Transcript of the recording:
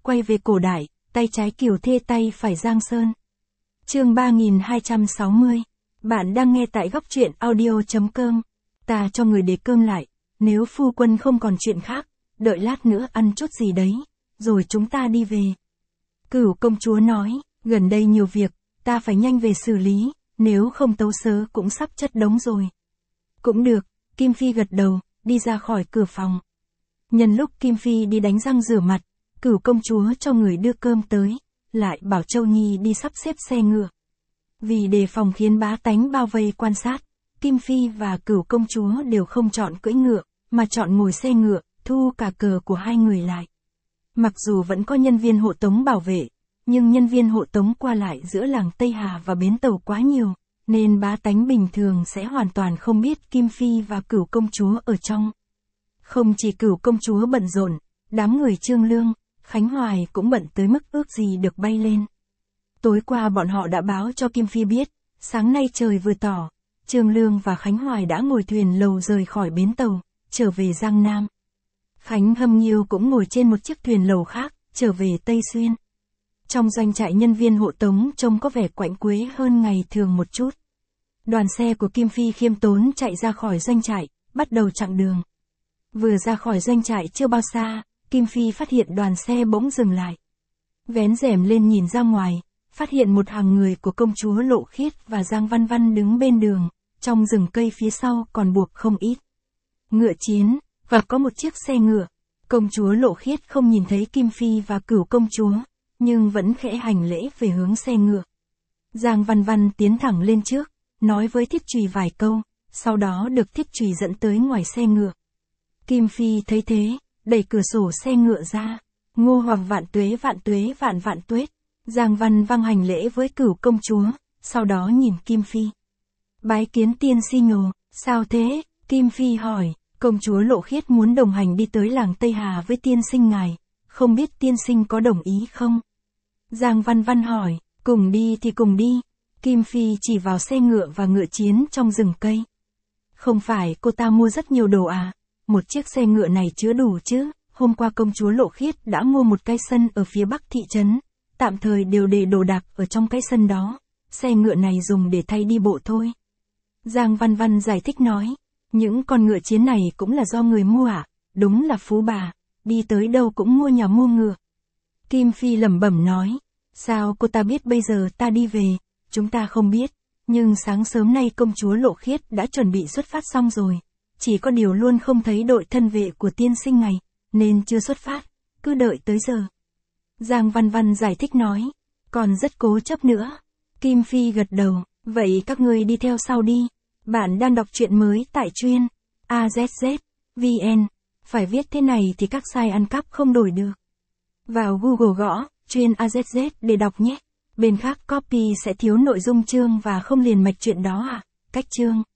quay về cổ đại, tay trái Kiều Thê tay phải Giang Sơn. Chương 3260. Bạn đang nghe tại góc truyện audio.com. Ta cho người để cơm lại, nếu phu quân không còn chuyện khác, đợi lát nữa ăn chút gì đấy, rồi chúng ta đi về. Cửu công chúa nói, gần đây nhiều việc, ta phải nhanh về xử lý, nếu không tấu sớ cũng sắp chất đống rồi. Cũng được, Kim Phi gật đầu, đi ra khỏi cửa phòng. Nhân lúc Kim Phi đi đánh răng rửa mặt, Cửu công chúa cho người đưa cơm tới, lại bảo Châu Nhi đi sắp xếp xe ngựa. Vì đề phòng khiến bá tánh bao vây quan sát, Kim Phi và Cửu công chúa đều không chọn cưỡi ngựa, mà chọn ngồi xe ngựa, thu cả cờ của hai người lại. Mặc dù vẫn có nhân viên hộ tống bảo vệ, nhưng nhân viên hộ tống qua lại giữa làng Tây Hà và bến tàu quá nhiều, nên bá tánh bình thường sẽ hoàn toàn không biết Kim Phi và Cửu công chúa ở trong. Không chỉ Cửu công chúa bận rộn, đám người Trương Lương, Khánh Hoài cũng bận tới mức ước gì được bay lên. Tối qua bọn họ đã báo cho Kim Phi biết, sáng nay trời vừa tỏ, Trương Lương và Khánh Hoài đã ngồi thuyền lầu rời khỏi bến tàu, trở về Giang Nam. Khánh Hâm Nghiêu cũng ngồi trên một chiếc thuyền lầu khác, trở về Tây Xuyên. Trong doanh trại nhân viên hộ tống trông có vẻ quạnh quế hơn ngày thường một chút. Đoàn xe của Kim Phi khiêm tốn chạy ra khỏi doanh trại, bắt đầu chặng đường. Vừa ra khỏi doanh trại chưa bao xa, Kim Phi phát hiện đoàn xe bỗng dừng lại. Vén rèm lên nhìn ra ngoài, phát hiện một hàng người của công chúa Lộ Khiết và Giang Văn Văn đứng bên đường, trong rừng cây phía sau còn buộc không ít ngựa chiến, và có một chiếc xe ngựa. Công chúa Lộ Khiết không nhìn thấy Kim Phi và Cửu công chúa, nhưng vẫn khẽ hành lễ về hướng xe ngựa. Giang Văn Văn tiến thẳng lên trước, nói với Thiết Trùy vài câu, sau đó được Thiết Trùy dẫn tới ngoài xe ngựa. Kim Phi thấy thế, đẩy cửa sổ xe ngựa ra, Ngô Hoàng vạn tuế vạn vạn tuế. Giang Văn Văn hành lễ với Cửu công chúa, sau đó nhìn Kim Phi. Bái kiến tiên sinh nhồ, sao thế? Kim Phi hỏi, công chúa Lộ Khiết muốn đồng hành đi tới làng Tây Hà với tiên sinh ngài, không biết tiên sinh có đồng ý không? Giang Văn Văn hỏi, cùng đi thì cùng đi. Kim Phi chỉ vào xe ngựa và ngựa chiến trong rừng cây. Không phải cô ta mua rất nhiều đồ à? Một chiếc xe ngựa này chứa đủ chứ? Hôm qua công chúa Lộ Khiết đã mua một cái sân ở phía bắc thị trấn, tạm thời đều để đồ đạc ở trong cái sân đó, xe ngựa này dùng để thay đi bộ thôi. Giang Văn Văn giải thích nói, những con ngựa chiến này cũng là do người mua à? Đúng là phú bà, đi tới đâu cũng mua nhà mua ngựa. Kim Phi lẩm bẩm nói, sao cô ta biết bây giờ ta đi về? Chúng ta không biết, nhưng sáng sớm nay công chúa Lộ Khiết đã chuẩn bị xuất phát xong rồi, chỉ có điều luôn không thấy đội thân vệ của tiên sinh ngày, nên chưa xuất phát, cứ đợi tới giờ. Giang Văn Văn giải thích nói, còn rất cố chấp nữa. Kim Phi gật đầu, vậy các ngươi đi theo sau đi. Bạn đang đọc truyện mới tại truyện AZZ.vn, phải viết thế này thì các site ăn cắp không đổi được. Vào Google gõ, truyện AZZ để đọc nhé. Bên khác copy sẽ thiếu nội dung chương và không liền mạch truyện đó à? Cách chương